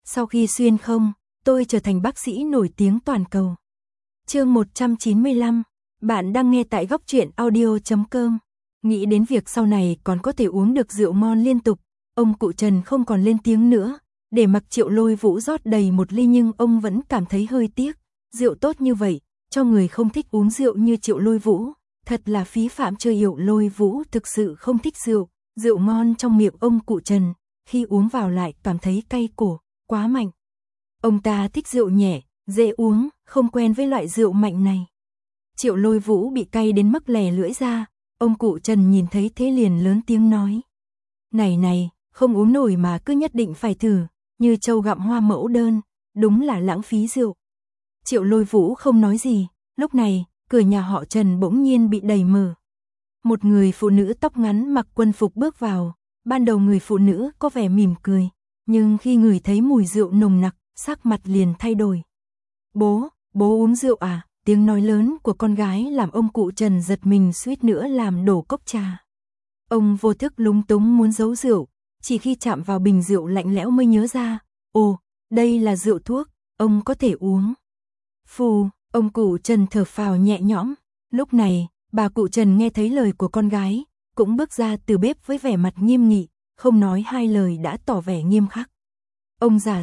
Sau khi xuyên không, tôi trở thành bác sĩ nổi tiếng toàn cầu. Chương 195, bạn đang nghe tại góc truyện audio.com. Nghĩ đến việc sau này còn có thể uống được rượu ngon liên tục, ông cụ Trần không còn lên tiếng nữa, để mặc Triệu Lôi Vũ rót đầy một ly, nhưng ông vẫn cảm thấy hơi tiếc. Rượu tốt như vậy, cho người không thích uống rượu như Triệu Lôi Vũ, thật là phí phạm. Triệu Lôi Vũ thực sự không thích rượu, rượu ngon trong miệng ông cụ Trần, khi uống vào lại cảm thấy cay cổ, quá mạnh. Ông ta thích rượu nhẹ, dễ uống, không quen với loại rượu mạnh này. Triệu Lôi Vũ bị cay đến mức lè lưỡi ra, ông cụ Trần nhìn thấy thế liền lớn tiếng nói. Này, không uống nổi mà cứ nhất định phải thử, như trâu gặm hoa mẫu đơn, đúng là lãng phí rượu. Triệu Lôi Vũ không nói gì, lúc này, cửa nhà họ Trần bỗng nhiên bị đẩy mở. Một người phụ nữ tóc ngắn mặc quân phục bước vào, ban đầu người phụ nữ có vẻ mỉm cười, nhưng khi ngửi thấy mùi rượu nồng nặc, sắc mặt liền thay đổi. Bố uống rượu à? Tiếng nói lớn của con gái làm ông cụ Trần giật mình, suýt nữa làm đổ cốc trà. Ông vô thức lúng túng muốn giấu rượu, chỉ khi chạm vào bình rượu lạnh lẽo mới nhớ ra, ồ, đây là rượu thuốc, ông có thể uống. Phù, ông cụ Trần thở phào nhẹ nhõm. Lúc này, bà cụ Trần nghe thấy lời của con gái, cũng bước ra từ bếp với vẻ mặt nghiêm nghị, không nói hai lời đã tỏ vẻ nghiêm khắc. Ông già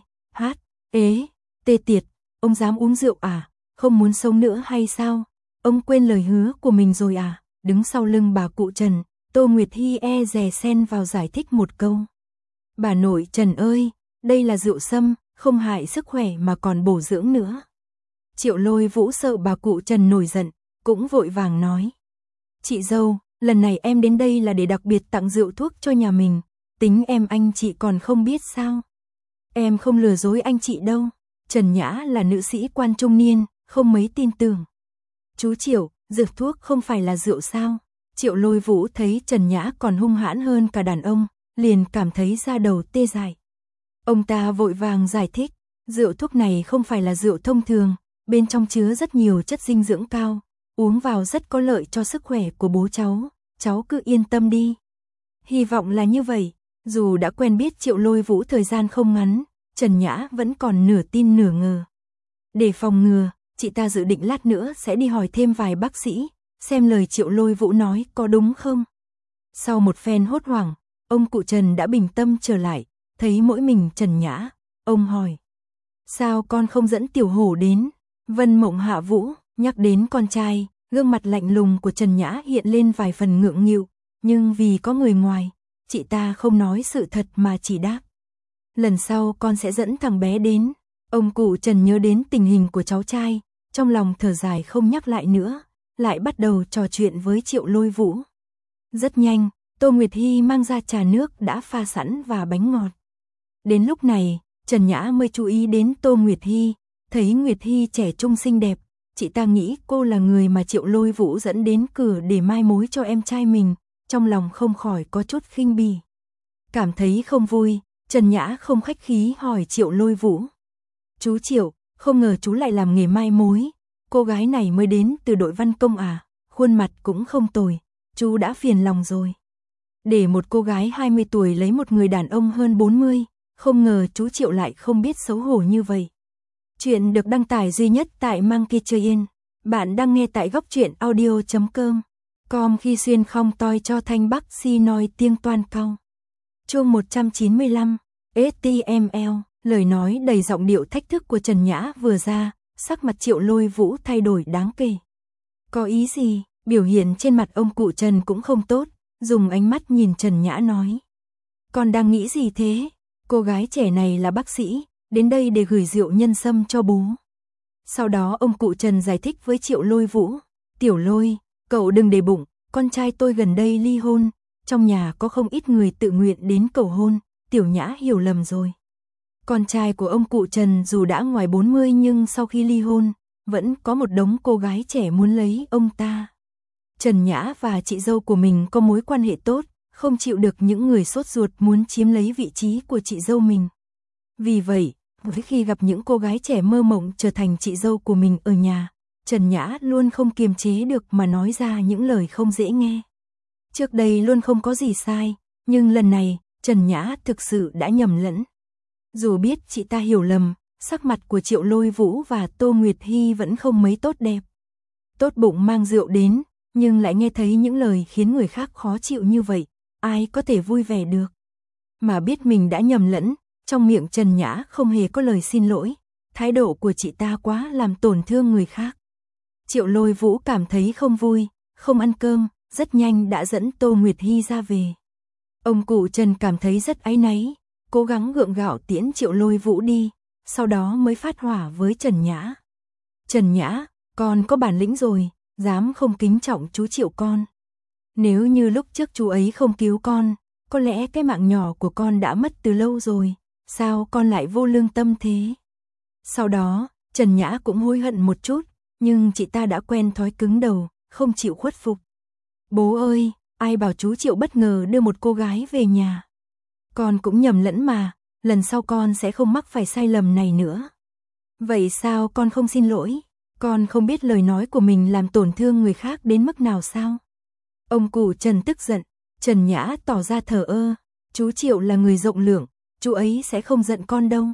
tê tiệt, ông dám uống rượu à? Không muốn sống nữa hay sao? Ông quên lời hứa của mình rồi à? Đứng sau lưng bà cụ Trần, Tô Nguyệt Hy dè xen vào giải thích một câu. Bà nội Trần ơi, đây là rượu sâm, không hại sức khỏe mà còn bổ dưỡng nữa. Triệu Lôi Vũ sợ bà cụ Trần nổi giận, cũng vội vàng nói. Chị dâu, lần này em đến đây là để đặc biệt tặng rượu thuốc cho nhà mình, tính em anh chị còn không biết sao? Em không lừa dối anh chị đâu. Trần Nhã là nữ sĩ quan trung niên, không mấy tin tưởng. Chú Triệu, rượu thuốc không phải là rượu sao? Triệu Lôi Vũ thấy Trần Nhã còn hung hãn hơn cả đàn ông, liền cảm thấy da đầu tê dại. Ông ta vội vàng giải thích, rượu thuốc này không phải là rượu thông thường, bên trong chứa rất nhiều chất dinh dưỡng cao, uống vào rất có lợi cho sức khỏe của bố cháu cứ yên tâm đi. Hy vọng là như vậy, dù đã quen biết Triệu Lôi Vũ thời gian không ngắn, Trần Nhã vẫn còn nửa tin nửa ngờ. Để phòng ngừa, chị ta dự định lát nữa sẽ đi hỏi thêm vài bác sĩ, xem lời Triệu Lôi Vũ nói có đúng không. Sau một phen hốt hoảng, ông cụ Trần đã bình tâm trở lại, thấy mỗi mình Trần Nhã, ông hỏi. Sao con không dẫn Tiểu Hổ đến? Vân Mộng Hạ Vũ, nhắc đến con trai, gương mặt lạnh lùng của Trần Nhã hiện lên vài phần ngượng nghịu, nhưng vì có người ngoài, chị ta không nói sự thật mà chỉ đáp. Lần sau con sẽ dẫn thằng bé đến. Ông cụ Trần nhớ đến tình hình của cháu trai, trong lòng thở dài không nhắc lại nữa, lại bắt đầu trò chuyện với Triệu Lôi Vũ. Rất nhanh, Tô Nguyệt Hy mang ra trà nước đã pha sẵn và bánh ngọt. Đến lúc này, Trần Nhã mới chú ý đến Tô Nguyệt Hy, thấy Nguyệt Hy trẻ trung xinh đẹp, chị ta nghĩ cô là người mà Triệu Lôi Vũ dẫn đến cửa để mai mối cho em trai mình, trong lòng không khỏi có chút khinh bỉ. Cảm thấy không vui, Trần Nhã không khách khí hỏi Triệu Lôi Vũ. Chú Triệu, không ngờ chú lại làm nghề mai mối, cô gái này mới đến từ đội văn công à, khuôn mặt cũng không tồi, chú đã phiền lòng rồi. Để một cô gái 20 tuổi lấy một người đàn ông hơn 40, không ngờ chú Triệu lại không biết xấu hổ như vậy. Chuyện được đăng tải duy nhất tại Monkey Train. Bạn đang nghe tại góc truyện audio.com khi xuyên không toi cho thanh bắc si nói tiếng toan cao. Chương 195, STML, lời nói đầy giọng điệu thách thức của Trần Nhã vừa ra, sắc mặt Triệu Lôi Vũ thay đổi đáng kể. Có ý gì? Biểu hiện trên mặt ông cụ Trần cũng không tốt, dùng ánh mắt nhìn Trần Nhã nói. Con đang nghĩ gì thế? Cô gái trẻ này là bác sĩ, đến đây để gửi rượu nhân sâm cho bố. Sau đó ông cụ Trần giải thích với Triệu Lôi Vũ. Tiểu Lôi, cậu đừng để bụng, con trai tôi gần đây ly hôn, trong nhà có không ít người tự nguyện đến cầu hôn, Tiểu Nhã hiểu lầm rồi. Con trai của ông cụ Trần dù đã ngoài 40 nhưng sau khi ly hôn, vẫn có một đống cô gái trẻ muốn lấy ông ta. Trần Nhã và chị dâu của mình có mối quan hệ tốt, không chịu được những người sốt ruột muốn chiếm lấy vị trí của chị dâu mình. Vì vậy, mỗi khi gặp những cô gái trẻ mơ mộng trở thành chị dâu của mình ở nhà, Trần Nhã luôn không kiềm chế được mà nói ra những lời không dễ nghe. Trước đây luôn không có gì sai, nhưng lần này, Trần Nhã thực sự đã nhầm lẫn. Dù biết chị ta hiểu lầm, sắc mặt của Triệu Lôi Vũ và Tô Nguyệt Hy vẫn không mấy tốt đẹp. Tốt bụng mang rượu đến, nhưng lại nghe thấy những lời khiến người khác khó chịu như vậy, ai có thể vui vẻ được. Mà biết mình đã nhầm lẫn, trong miệng Trần Nhã không hề có lời xin lỗi, thái độ của chị ta quá làm tổn thương người khác. Triệu Lôi Vũ cảm thấy không vui, không ăn cơm, rất nhanh đã dẫn Tô Nguyệt Hy ra về. Ông cụ Trần cảm thấy rất áy náy, cố gắng gượng gạo tiễn Triệu Lôi Vũ đi, sau đó mới phát hỏa với Trần Nhã. Trần Nhã, con có bản lĩnh rồi, dám không kính trọng chú Triệu con. Nếu như lúc trước chú ấy không cứu con, có lẽ cái mạng nhỏ của con đã mất từ lâu rồi, sao con lại vô lương tâm thế? Sau đó, Trần Nhã cũng hối hận một chút, nhưng chị ta đã quen thói cứng đầu, không chịu khuất phục. Bố ơi, ai bảo chú Triệu bất ngờ đưa một cô gái về nhà? Con cũng nhầm lẫn mà, lần sau con sẽ không mắc phải sai lầm này nữa. Vậy sao con không xin lỗi? Con không biết lời nói của mình làm tổn thương người khác đến mức nào sao? Ông cụ Trần tức giận, Trần Nhã tỏ ra thờ ơ, chú Triệu là người rộng lượng, chú ấy sẽ không giận con đâu.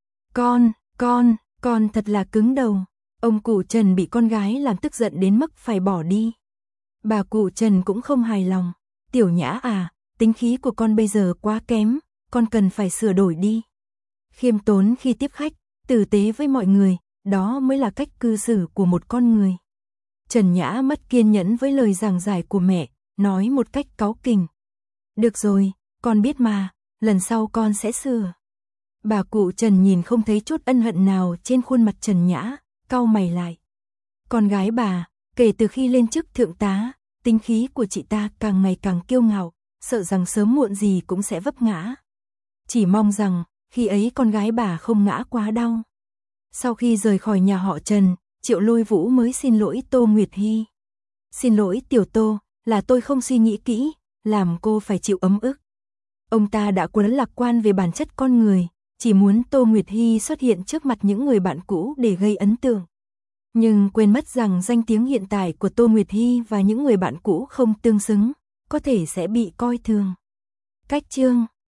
Con thật là cứng đầu. Ông cụ Trần bị con gái làm tức giận đến mức phải bỏ đi. Bà cụ Trần cũng không hài lòng. Tiểu Nhã à, tính khí của con bây giờ quá kém, con cần phải sửa đổi đi. Khiêm tốn khi tiếp khách, tử tế với mọi người, đó mới là cách cư xử của một con người. Trần Nhã mất kiên nhẫn với lời giảng giải của mẹ, nói một cách cáu kỉnh. Được rồi, con biết mà, lần sau con sẽ sửa. Bà cụ Trần nhìn không thấy chút ân hận nào trên khuôn mặt Trần Nhã, cau mày lại. Con gái bà, kể từ khi lên chức thượng tá, tính khí của chị ta càng ngày càng kiêu ngạo, sợ rằng sớm muộn gì cũng sẽ vấp ngã. Chỉ mong rằng, khi ấy con gái bà không ngã quá đau. Sau khi rời khỏi nhà họ Trần, Triệu Lôi Vũ mới xin lỗi Tô Nguyệt Hy. Xin lỗi tiểu Tô, là tôi không suy nghĩ kỹ, làm cô phải chịu ấm ức. Ông ta đã quá lạc quan về bản chất con người, chỉ muốn Tô Nguyệt Hy xuất hiện trước mặt những người bạn cũ để gây ấn tượng. Nhưng quên mất rằng danh tiếng hiện tại của Tô Nguyệt Hy và những người bạn cũ không tương xứng, có thể sẽ bị coi thường. Cách chương